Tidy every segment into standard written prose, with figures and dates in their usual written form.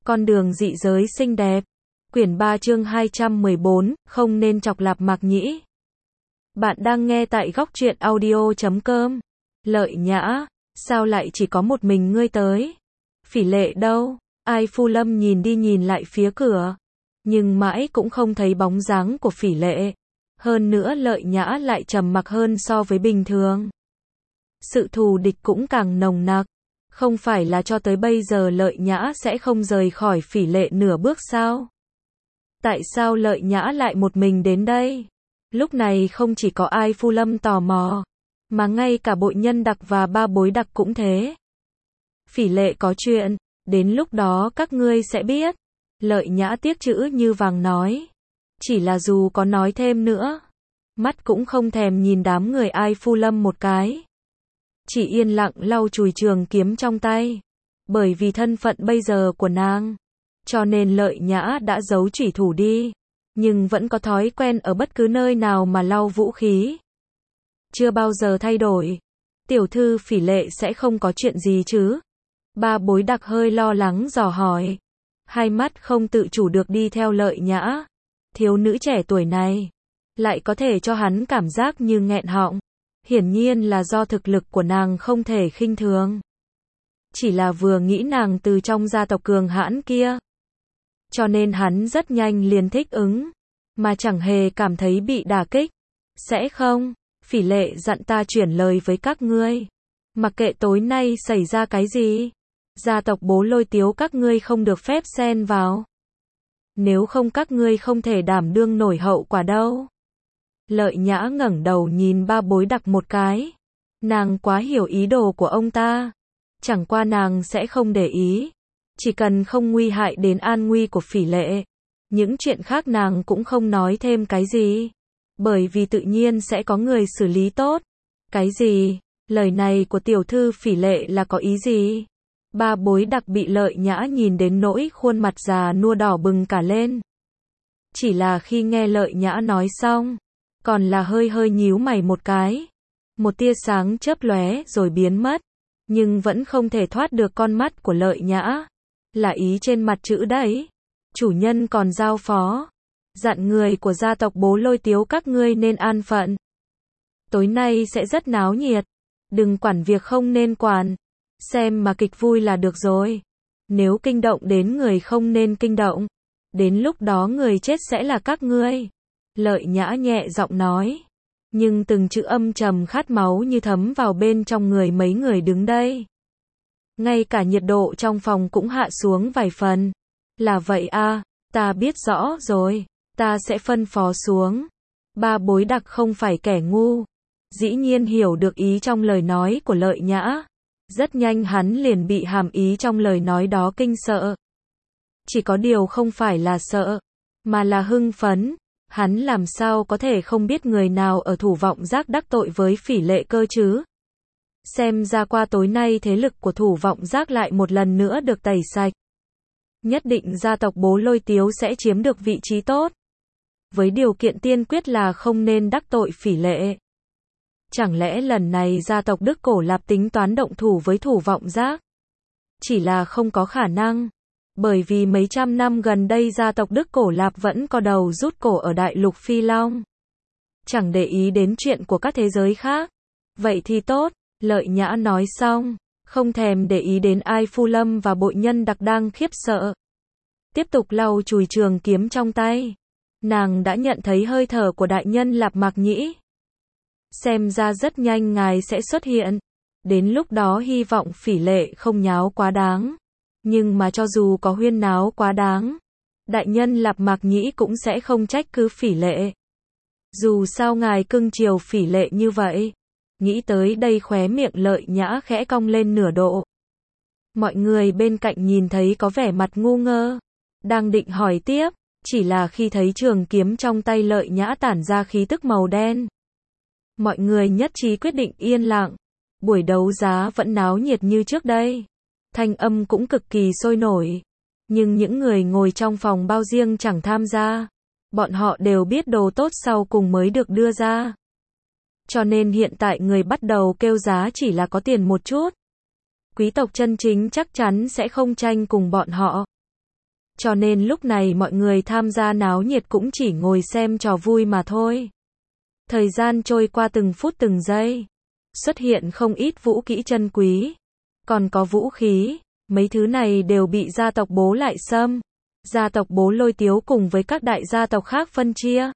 Con đường dị giới xinh đẹp. Quyển 3 chương 214, không nên chọc lạp Mạc Nhĩ. Bạn đang nghe tại góc truyện audio.com. Lợi Nhã, sao lại chỉ có một mình ngươi tới? Phỉ Lệ đâu? Ai Phu Lâm nhìn đi nhìn lại phía cửa, nhưng mãi cũng không thấy bóng dáng của Phỉ Lệ. Hơn nữa Lợi Nhã lại trầm mặc hơn so với bình thường. Sự thù địch cũng càng nồng nặc. Không phải là cho tới bây giờ Lợi Nhã sẽ không rời khỏi Phỉ Lệ nửa bước sao? Tại sao Lợi Nhã lại một mình đến đây? Lúc này không chỉ có Ai Phu Lâm tò mò, mà ngay cả Bội Nhân Đặc và Ba Bối Đặc cũng thế. Phỉ Lệ có chuyện, đến lúc đó các ngươi sẽ biết. Lợi Nhã tiếc chữ như vàng nói. Chỉ là dù có nói thêm nữa, mắt cũng không thèm nhìn đám người Ai Phu Lâm một cái. Chỉ yên lặng lau chùi trường kiếm trong tay. Bởi vì thân phận bây giờ của nàng, cho nên Lợi Nhã đã giấu chủy thủ đi, nhưng vẫn có thói quen ở bất cứ nơi nào mà lau vũ khí. Chưa bao giờ thay đổi. Tiểu thư Phỉ Lệ sẽ không có chuyện gì chứ? Ba Bối Đặc hơi lo lắng dò hỏi. Hai mắt không tự chủ được đi theo Lợi Nhã. Thiếu nữ trẻ tuổi này lại có thể cho hắn cảm giác như nghẹn họng. Hiển nhiên là do thực lực của nàng không thể khinh thường. Chỉ là vừa nghĩ nàng từ trong gia tộc cường hãn kia, cho nên hắn rất nhanh liền thích ứng, mà chẳng hề cảm thấy bị đả kích. Sẽ không, Phỉ Lệ dặn ta chuyển lời với các ngươi. Mặc kệ tối nay xảy ra cái gì, gia tộc Bố Lôi Tiếu các ngươi không được phép xen vào. Nếu không các ngươi không thể đảm đương nổi hậu quả đâu. Lợi Nhã ngẩng đầu nhìn Ba Bối Đặc một cái. Nàng quá hiểu ý đồ của ông ta. Chẳng qua nàng sẽ không để ý. Chỉ cần không nguy hại đến an nguy của Phỉ Lệ. Những chuyện khác nàng cũng không nói thêm cái gì. Bởi vì tự nhiên sẽ có người xử lý tốt. Cái gì? Lời này của tiểu thư Phỉ Lệ là có ý gì? Ba Bối Đặc bị Lợi Nhã nhìn đến nỗi khuôn mặt già nua đỏ bừng cả lên. Chỉ là khi nghe Lợi Nhã nói xong, còn là hơi hơi nhíu mày một cái. Một tia sáng chớp lóe rồi biến mất, nhưng vẫn không thể thoát được con mắt của Lợi Nhã. Là ý trên mặt chữ đấy. Chủ nhân còn giao phó, dặn người của gia tộc Bố Lôi Tiếu các ngươi nên an phận. Tối nay sẽ rất náo nhiệt. Đừng quản việc không nên quản. Xem mà kịch vui là được rồi. Nếu kinh động đến người không nên kinh động, đến lúc đó người chết sẽ là các ngươi. Lợi Nhã nhẹ giọng nói. Nhưng từng chữ âm trầm khát máu như thấm vào bên trong người mấy người đứng đây. Ngay cả nhiệt độ trong phòng cũng hạ xuống vài phần. Là vậy à, ta biết rõ rồi. Ta sẽ phân phó xuống. Ba Bối Đặc không phải kẻ ngu. Dĩ nhiên hiểu được ý trong lời nói của Lợi Nhã. Rất nhanh hắn liền bị hàm ý trong lời nói đó kinh sợ. Chỉ có điều không phải là sợ, mà là hưng phấn. Hắn làm sao có thể không biết người nào ở Thủ Vọng Giác đắc tội với Phỉ Lệ cơ chứ? Xem ra qua tối nay thế lực của Thủ Vọng Giác lại một lần nữa được tẩy sạch. Nhất định gia tộc Bố Lôi Tiếu sẽ chiếm được vị trí tốt. Với điều kiện tiên quyết là không nên đắc tội Phỉ Lệ. Chẳng lẽ lần này gia tộc Đức Cổ Lạp tính toán động thủ với Thủ Vọng Giác? Chỉ là không có khả năng. Bởi vì mấy trăm năm gần đây gia tộc Đức Cổ Lạp vẫn có đầu rút cổ ở Đại Lục Phi Long. Chẳng để ý đến chuyện của các thế giới khác. Vậy thì tốt, Lợi Nhã nói xong, không thèm để ý đến Ai Phu Lâm và Bội Nhân Đặc đang khiếp sợ. Tiếp tục lau chùi trường kiếm trong tay. Nàng đã nhận thấy hơi thở của đại nhân Lạp Mạc Nhĩ. Xem ra rất nhanh ngài sẽ xuất hiện. Đến lúc đó hy vọng Phỉ Lệ không nháo quá đáng. Nhưng mà cho dù có huyên náo quá đáng, đại nhân Lạp Mạc Nhĩ cũng sẽ không trách cứ Phỉ Lệ. Dù sao ngài cưng chiều Phỉ Lệ như vậy. Nghĩ tới đây khóe miệng Lợi Nhã khẽ cong lên nửa độ. Mọi người bên cạnh nhìn thấy có vẻ mặt ngu ngơ. Đang định hỏi tiếp, chỉ là khi thấy trường kiếm trong tay Lợi Nhã tản ra khí tức màu đen. Mọi người nhất trí quyết định yên lặng. Buổi đấu giá vẫn náo nhiệt như trước đây. Thanh âm cũng cực kỳ sôi nổi. Nhưng những người ngồi trong phòng bao riêng chẳng tham gia. Bọn họ đều biết đồ tốt sau cùng mới được đưa ra. Cho nên hiện tại người bắt đầu kêu giá chỉ là có tiền một chút. Quý tộc chân chính chắc chắn sẽ không tranh cùng bọn họ. Cho nên lúc này mọi người tham gia náo nhiệt cũng chỉ ngồi xem trò vui mà thôi. Thời gian trôi qua từng phút từng giây. Xuất hiện không ít vũ kỹ chân quý. Còn có vũ khí. Mấy thứ này đều bị gia tộc Bố Lại Sâm, gia tộc Bố Lôi Tiếu cùng với các đại gia tộc khác phân chia.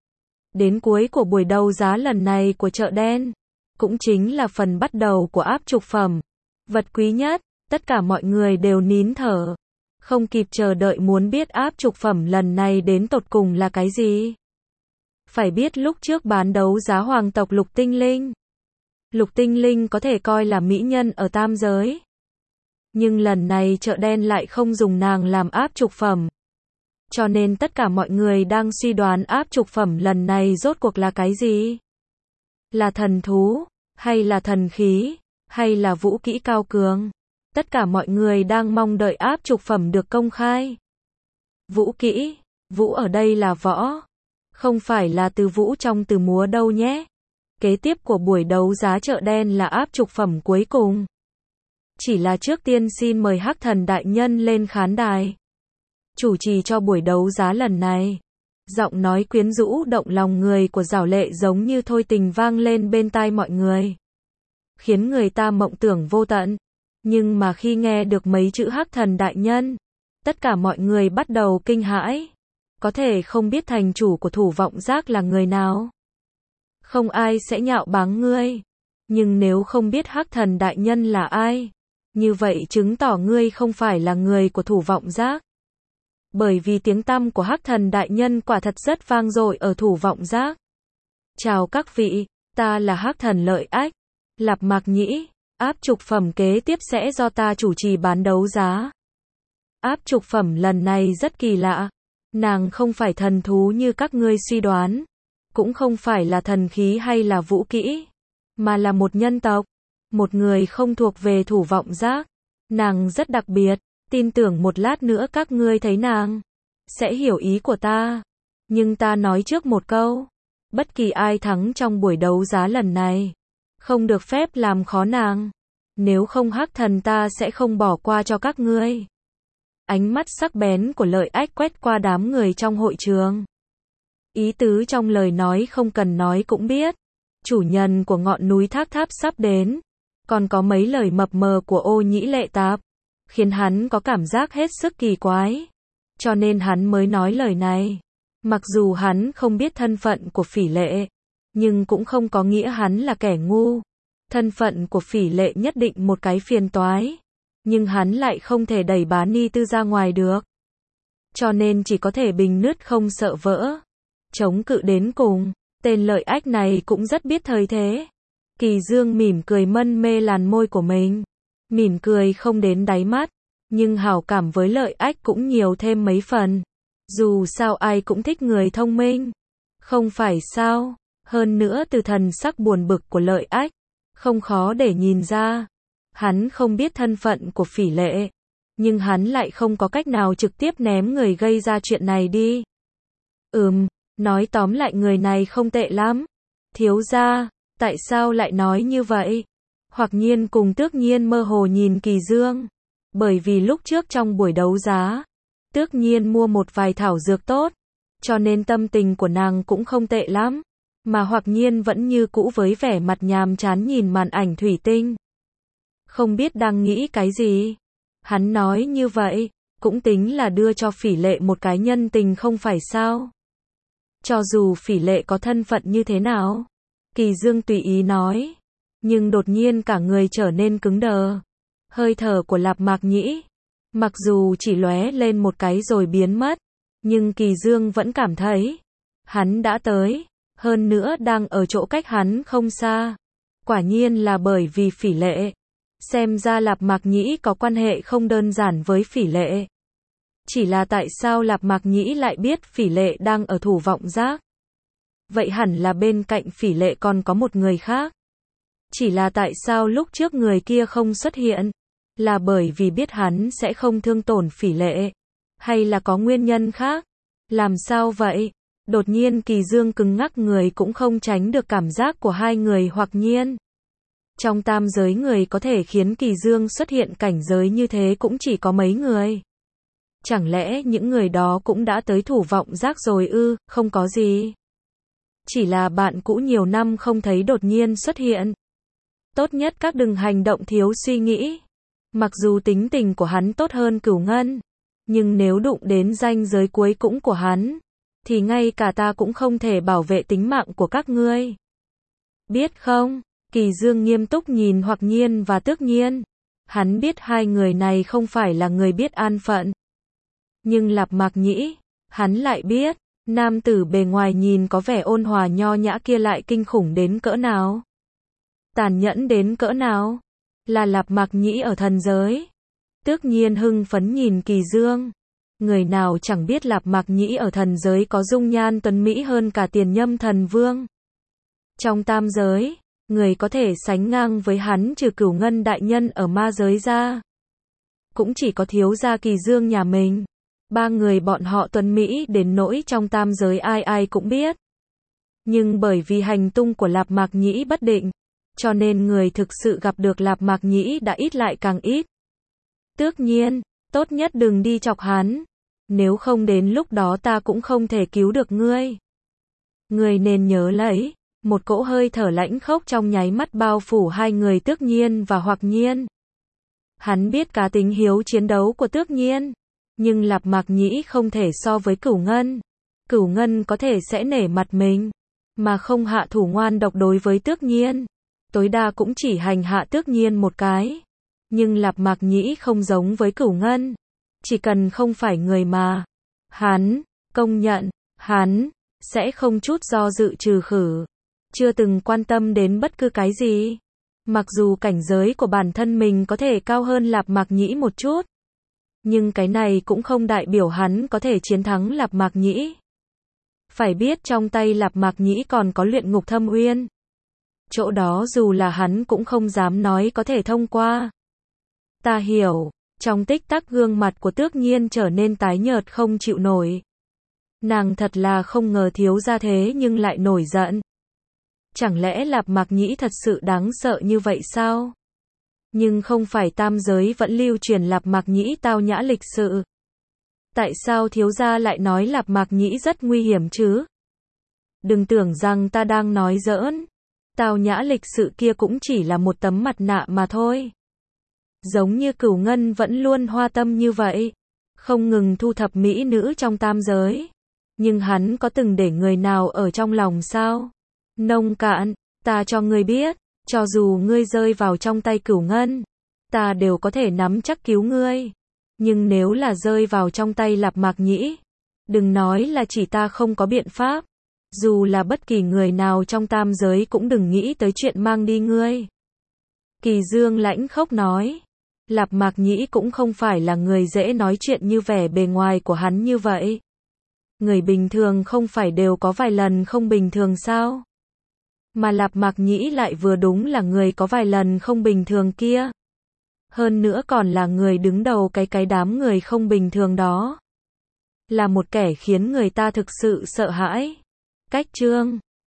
Đến cuối của buổi đấu giá lần này của chợ đen, cũng chính là phần bắt đầu của áp trục phẩm. Vật quý nhất, tất cả mọi người đều nín thở. Không kịp chờ đợi muốn biết áp trục phẩm lần này đến tột cùng là cái gì. Phải biết lúc trước bán đấu giá hoàng tộc Lục Tinh Linh. Lục Tinh Linh có thể coi là mỹ nhân ở tam giới. Nhưng lần này chợ đen lại không dùng nàng làm áp trục phẩm. Cho nên tất cả mọi người đang suy đoán áp trục phẩm lần này rốt cuộc là cái gì? Là thần thú, hay là thần khí, hay là vũ kỹ cao cường? Tất cả mọi người đang mong đợi áp trục phẩm được công khai. Vũ kỹ, vũ ở đây là võ, không phải là từ vũ trong từ múa đâu nhé. Kế tiếp của buổi đấu giá chợ đen là áp trục phẩm cuối cùng. Chỉ là trước tiên xin mời Hắc Thần đại nhân lên khán đài, chủ trì cho buổi đấu giá lần này. Giọng nói quyến rũ động lòng người của Giảo Lệ giống như thôi tình vang lên bên tai mọi người, khiến người ta mộng tưởng vô tận. Nhưng mà khi nghe được mấy chữ Hắc Thần đại nhân, tất cả mọi người bắt đầu kinh hãi. Có thể không biết thành chủ của Thủ Vọng Giác là người nào, không ai sẽ nhạo báng ngươi. Nhưng nếu không biết Hắc Thần đại nhân là ai, như vậy chứng tỏ ngươi không phải là người của Thủ Vọng Giác. Bởi vì tiếng tăm của Hắc Thần đại nhân quả thật rất vang dội ở Thủ Vọng Giác. Chào các vị, ta là Hắc Thần Lợi Ách, Lạp Mạc Nhĩ. Áp trục phẩm kế tiếp sẽ do ta chủ trì bán đấu giá. Áp trục phẩm lần này rất kỳ lạ. Nàng không phải thần thú như các ngươi suy đoán, cũng không phải là thần khí hay là vũ kỹ, mà là một nhân tộc, một người không thuộc về Thủ Vọng Giác. Nàng rất đặc biệt, tin tưởng một lát nữa các ngươi thấy nàng sẽ hiểu ý của ta. Nhưng ta nói trước một câu, bất kỳ ai thắng trong buổi đấu giá lần này, không được phép làm khó nàng. Nếu không Hắc Thần ta sẽ không bỏ qua cho các ngươi. Ánh mắt sắc bén của Lợi Ách quét qua đám người trong hội trường. Ý tứ trong lời nói không cần nói cũng biết. Chủ nhân của ngọn núi Thác Tháp sắp đến. Còn có mấy lời mập mờ của Ô Nhĩ Lệ Tạp, khiến hắn có cảm giác hết sức kỳ quái. Cho nên hắn mới nói lời này. Mặc dù hắn không biết thân phận của Phỉ Lệ, nhưng cũng không có nghĩa hắn là kẻ ngu. Thân phận của Phỉ Lệ nhất định một cái phiền toái, nhưng hắn lại không thể đẩy Bá Ni Tư ra ngoài được. Cho nên chỉ có thể bình nứt không sợ vỡ, chống cự đến cùng. Tên Lợi Ách này cũng rất biết thời thế. Kỳ Dương mỉm cười mân mê làn môi của mình. Mỉm cười không đến đáy mắt, nhưng hảo cảm với Lợi Ách cũng nhiều thêm mấy phần. Dù sao ai cũng thích người thông minh, không phải sao? Hơn nữa từ thần sắc buồn bực của Lợi Ách, không khó để nhìn ra. Hắn không biết thân phận của Phỉ Lệ, nhưng hắn lại không có cách nào trực tiếp ném người gây ra chuyện này đi. Nói tóm lại người này không tệ lắm. Thiếu gia, tại sao lại nói như vậy? Hoặc Nhiên cùng Tước Nhiên mơ hồ nhìn Kỳ Dương. Bởi vì lúc trước trong buổi đấu giá, Tước Nhiên mua một vài thảo dược tốt, cho nên tâm tình của nàng cũng không tệ lắm. Mà Hoặc Nhiên vẫn như cũ với vẻ mặt nhàm chán nhìn màn ảnh thủy tinh. Không biết đang nghĩ cái gì. Hắn nói như vậy, cũng tính là đưa cho Phỉ Lệ một cái nhân tình không phải sao? Cho dù Phỉ Lệ có thân phận như thế nào, Kỳ Dương tùy ý nói. Nhưng đột nhiên cả người trở nên cứng đờ. Hơi thở của Lạp Mạc Nhĩ, mặc dù chỉ lóe lên một cái rồi biến mất, nhưng Kỳ Dương vẫn cảm thấy hắn đã tới, hơn nữa đang ở chỗ cách hắn không xa. Quả nhiên là bởi vì Phỉ Lệ. Xem ra Lạp Mạc Nhĩ có quan hệ không đơn giản với Phỉ Lệ. Chỉ là tại sao Lạp Mạc Nhĩ lại biết Phỉ Lệ đang ở Thủ Vọng Giác? Vậy hẳn là bên cạnh Phỉ Lệ còn có một người khác. Chỉ là tại sao lúc trước người kia không xuất hiện? Là bởi vì biết hắn sẽ không thương tổn Phỉ Lệ? Hay là có nguyên nhân khác? Làm sao vậy? Đột nhiên Kỳ Dương cứng ngắc người cũng không tránh được cảm giác của hai người Hoặc Nhiên. Trong tam giới người có thể khiến Kỳ Dương xuất hiện cảnh giới như thế cũng chỉ có mấy người. Chẳng lẽ những người đó cũng đã tới Thủ Vọng Giác rồi ư? Không có gì. Chỉ là bạn cũ nhiều năm không thấy đột nhiên xuất hiện. Tốt nhất các đừng hành động thiếu suy nghĩ. Mặc dù tính tình của hắn tốt hơn Cửu Ngân, nhưng nếu đụng đến ranh giới cuối cùng của hắn, thì ngay cả ta cũng không thể bảo vệ tính mạng của các ngươi. Biết không? Kỳ Dương nghiêm túc nhìn Hoặc Nhiên và Tước Nhiên. Hắn biết hai người này không phải là người biết an phận. Nhưng Lạp Mạc Nhĩ, hắn lại biết, nam tử bề ngoài nhìn có vẻ ôn hòa nho nhã kia lại kinh khủng đến cỡ nào. Tàn nhẫn đến cỡ nào. Là Lạp Mạc Nhĩ ở thần giới. Tước Nhiên hưng phấn nhìn Kỳ Dương. Người nào chẳng biết Lạp Mạc Nhĩ ở thần giới có dung nhan tuấn mỹ hơn cả Tiền Nhâm Thần Vương. Trong tam giới, người có thể sánh ngang với hắn trừ Cửu Ngân đại nhân ở ma giới ra, cũng chỉ có thiếu gia Kỳ Dương nhà mình. Ba người bọn họ tuấn mỹ đến nỗi trong tam giới ai ai cũng biết. Nhưng bởi vì hành tung của Lạp Mạc Nhĩ bất định, cho nên người thực sự gặp được Lạp Mạc Nhĩ đã ít lại càng ít. Tước Nhiên, tốt nhất đừng đi chọc hắn. Nếu không đến lúc đó ta cũng không thể cứu được ngươi. Ngươi nên nhớ lấy. Một cỗ hơi thở lãnh khốc trong nháy mắt bao phủ hai người Tước Nhiên và Hoặc Nhiên. Hắn biết cá tính hiếu chiến đấu của Tước Nhiên, nhưng Lạp Mạc Nhĩ không thể so với Cửu Ngân. Cửu Ngân có thể sẽ nể mặt mình, mà không hạ thủ ngoan độc đối với Tước Nhiên. Tối đa cũng chỉ hành hạ Tước Nhiên một cái. Nhưng Lạp Mạc Nhĩ không giống với Cửu Ngân. Chỉ cần không phải người mà hắn công nhận, hắn sẽ không chút do dự trừ khử. Chưa từng quan tâm đến bất cứ cái gì. Mặc dù cảnh giới của bản thân mình có thể cao hơn Lạp Mạc Nhĩ một chút, nhưng cái này cũng không đại biểu hắn có thể chiến thắng Lạp Mạc Nhĩ. Phải biết trong tay Lạp Mạc Nhĩ còn có Luyện Ngục Thâm Uyên. Chỗ đó dù là hắn cũng không dám nói có thể thông qua. Ta hiểu. Trong tích tắc gương mặt của Tước Nhiên trở nên tái nhợt không chịu nổi. Nàng thật là không ngờ thiếu gia thế nhưng lại nổi giận. Chẳng lẽ Lạp Mạc Nhĩ thật sự đáng sợ như vậy sao? Nhưng không phải tam giới vẫn lưu truyền Lạp Mạc Nhĩ tao nhã lịch sự. Tại sao thiếu gia lại nói Lạp Mạc Nhĩ rất nguy hiểm chứ? Đừng tưởng rằng ta đang nói giỡn. Tao nhã lịch sự kia cũng chỉ là một tấm mặt nạ mà thôi. Giống như Cửu Ngân vẫn luôn hoa tâm như vậy, không ngừng thu thập mỹ nữ trong tam giới. Nhưng hắn có từng để người nào ở trong lòng sao? Nông Cạn, ta cho ngươi biết, cho dù ngươi rơi vào trong tay Cửu Ngân, ta đều có thể nắm chắc cứu ngươi. Nhưng nếu là rơi vào trong tay Lạp Mạc Nhĩ, đừng nói là chỉ ta không có biện pháp. Dù là bất kỳ người nào trong tam giới cũng đừng nghĩ tới chuyện mang đi ngươi. Kỳ Dương lãnh khốc nói. Lạp Mạc Nhĩ cũng không phải là người dễ nói chuyện như vẻ bề ngoài của hắn như vậy. Người bình thường không phải đều có vài lần không bình thường sao? Mà Lạp Mạc Nhĩ lại vừa đúng là người có vài lần không bình thường kia. Hơn nữa còn là người đứng đầu cái đám người không bình thường đó. Là một kẻ khiến người ta thực sự sợ hãi. Cách chương